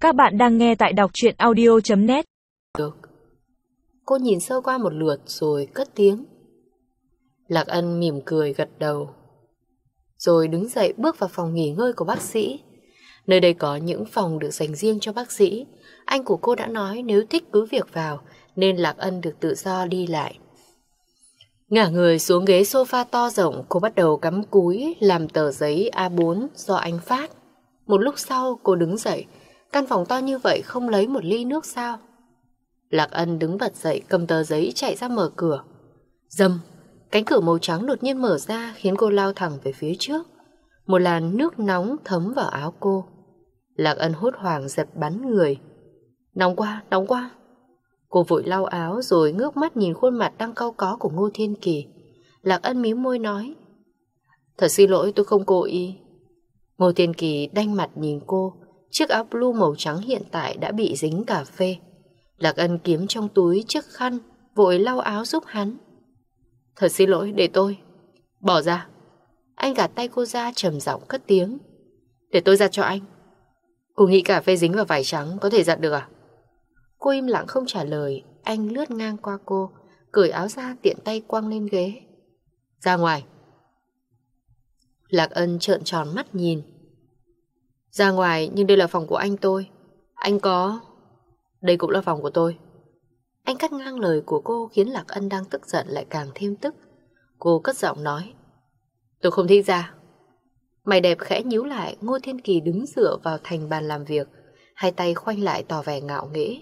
Các bạn đang nghe tại đọc truyện audio.net. Được. Cô nhìn sơ qua một lượt rồi cất tiếng. Lạc Ân mỉm cười gật đầu, rồi đứng dậy bước vào phòng nghỉ ngơi của bác sĩ. Nơi đây có những phòng được dành riêng cho bác sĩ. Anh của cô đã nói nếu thích cứ việc vào, nên Lạc Ân được tự do đi lại. Ngả người xuống ghế sofa to rộng, cô bắt đầu cắm cúi làm tờ giấy A4 do anh phát. Một lúc sau cô đứng dậy. Căn phòng to như vậy không lấy một ly nước sao? Lạc Ân đứng bật dậy cầm tờ giấy chạy ra mở cửa. Rầm, cánh cửa màu trắng đột nhiên mở ra khiến cô lao thẳng về phía trước. Một làn nước nóng thấm vào áo cô. Lạc Ân hốt hoảng giật bắn người. Nóng quá, nóng quá. Cô vội lau áo rồi ngước mắt nhìn khuôn mặt đang cau có của Ngô Thiên Kỳ. Lạc Ân mím môi nói: Thật xin lỗi, tôi không cố ý. Ngô Thiên Kỳ đanh mặt nhìn cô. Chiếc áo blue màu trắng hiện tại đã bị dính cà phê. Lạc Ân kiếm trong túi chiếc khăn, vội lau áo giúp hắn. Thật xin lỗi, để tôi. Bỏ ra. Anh gạt tay cô ra trầm giọng cất tiếng. Để tôi giặt cho anh. Cô nghĩ cà phê dính vào vải trắng có thể giặt được à? Cô im lặng không trả lời. Anh lướt ngang qua cô, cởi áo ra tiện tay quăng lên ghế. Ra ngoài. Lạc Ân trợn tròn mắt nhìn. Ra ngoài, nhưng đây là phòng của anh tôi. Anh có... Đây cũng là phòng của tôi. Anh cắt ngang lời của cô khiến Lạc Ân đang tức giận lại càng thêm tức. Cô cất giọng nói: Tôi không thích ra. Mày đẹp khẽ nhíu lại. Ngô Thiên Kỳ đứng dựa vào thành bàn làm việc, hai tay khoanh lại tỏ vẻ ngạo nghễ.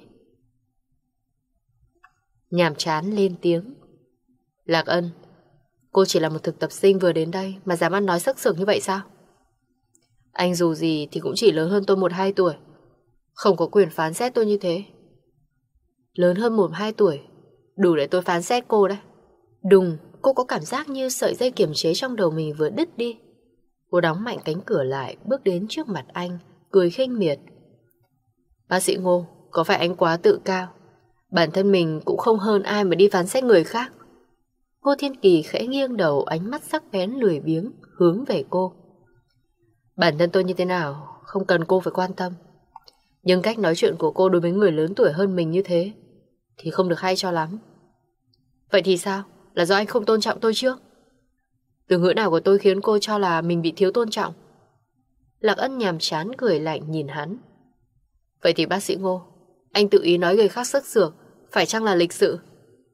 Nhàm chán lên tiếng: Lạc Ân, cô chỉ là một thực tập sinh vừa đến đây mà dám ăn nói sắc sược như vậy sao? Anh dù gì thì cũng chỉ lớn hơn tôi 1-2 tuổi, không có quyền phán xét tôi như thế. Lớn hơn 1-2 tuổi đủ để tôi phán xét cô đấy. Đùng, cô có cảm giác như sợi dây kiềm chế trong đầu mình vừa đứt đi. Cô đóng mạnh cánh cửa lại, bước đến trước mặt anh, cười khinh miệt. Bác sĩ Ngô, có phải anh quá tự cao? Bản thân mình cũng không hơn ai mà đi phán xét người khác. Ngô Thiên Kỳ khẽ nghiêng đầu, ánh mắt sắc bén lười biếng hướng về cô. Bản thân tôi như thế nào không cần cô phải quan tâm, nhưng cách nói chuyện của cô đối với người lớn tuổi hơn mình như thế thì không được hay cho lắm. Vậy thì sao? Là do anh không tôn trọng tôi trước? Từ ngữ nào của tôi khiến cô cho là mình bị thiếu tôn trọng? Lạc Ân nhàm chán cười lạnh nhìn hắn. Vậy thì bác sĩ Ngô, anh tự ý nói người khác sắc sược phải chăng là lịch sự?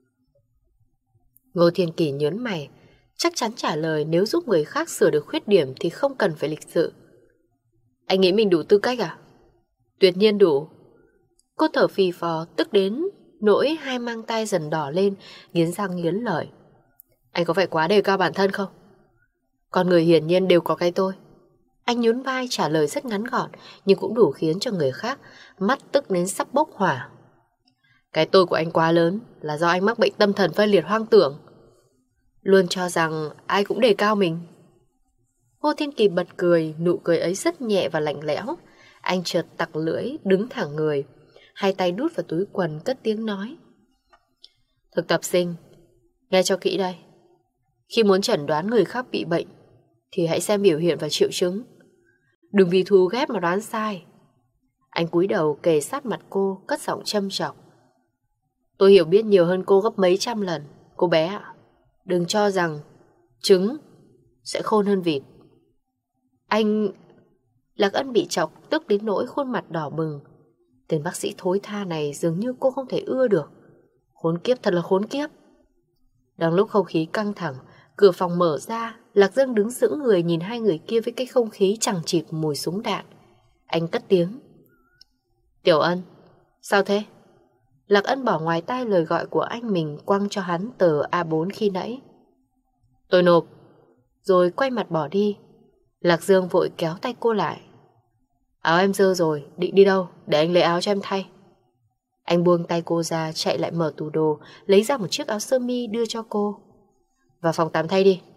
Ngô Thiên Kỳ nhớn mày, chắc chắn trả lời nếu giúp người khác sửa được khuyết điểm thì không cần phải lịch sự. Anh nghĩ mình đủ tư cách à? Tuyệt nhiên đủ. Cô thở phì phò, tức đến nỗi hai mang tay dần đỏ lên, nghiến răng nghiến lợi. Anh có phải quá đề cao bản thân không? Con người hiển nhiên đều có cái tôi. Anh nhún vai trả lời rất ngắn gọn, nhưng cũng đủ khiến cho người khác mắt tức đến sắp bốc hỏa. Cái tôi của anh quá lớn là do anh mắc bệnh tâm thần phân liệt hoang tưởng, luôn cho rằng ai cũng đề cao mình. Ngô Thiên Kỳ bật cười, nụ cười ấy rất nhẹ và lạnh lẽo. Anh chợt tặc lưỡi, đứng thẳng người, hai tay đút vào túi quần cất tiếng nói. Thực tập sinh, nghe cho kỹ đây. Khi muốn chẩn đoán người khác bị bệnh thì hãy xem biểu hiện và triệu chứng, đừng vì thù ghét mà đoán sai. Anh cúi đầu kề sát mặt cô, cất giọng châm chọc. Tôi hiểu biết nhiều hơn cô gấp mấy trăm lần. Cô bé ạ, đừng cho rằng trứng sẽ khôn hơn vịt. Anh... Lạc Ân bị chọc tức đến nỗi khuôn mặt đỏ bừng. Tên bác sĩ thối tha này dường như cô không thể ưa được. Khốn kiếp, thật là khốn kiếp. Đang lúc không khí căng thẳng, cửa phòng mở ra. Lạc Dương đứng sững người nhìn hai người kia với cái không khí chằng chịt mùi súng đạn. Anh cất tiếng. Tiểu Ân, sao thế? Lạc Ân bỏ ngoài tai lời gọi của anh mình, quăng cho hắn tờ A4 khi nãy. Tôi nộp. Rồi quay mặt bỏ đi. Lạc Dương vội kéo tay cô lại. Áo em dơ rồi, định đi đâu? Để anh lấy áo cho em thay. Anh buông tay cô ra, chạy lại mở tủ đồ, lấy ra một chiếc áo sơ mi đưa cho cô. Vào phòng tắm thay đi.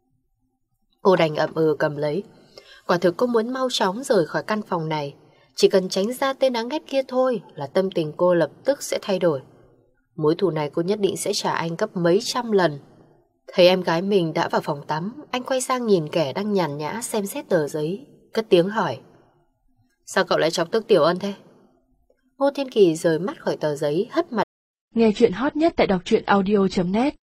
Cô đành ậm ừ cầm lấy. Quả thực cô muốn mau chóng rời khỏi căn phòng này. Chỉ cần tránh ra tên đáng ghét kia thôi là tâm tình cô lập tức sẽ thay đổi. Mối thù này cô nhất định sẽ trả anh gấp mấy trăm lần. Thấy em gái mình đã vào phòng tắm, anh quay sang nhìn kẻ đang nhàn nhã xem xét tờ giấy, cất tiếng hỏi. Sao cậu lại chọc tức Tiểu Ân thế? Ngô Thiên Kỳ rời mắt khỏi tờ giấy, hất mặt. Nghe chuyện hot nhất tại đọc truyện audio.net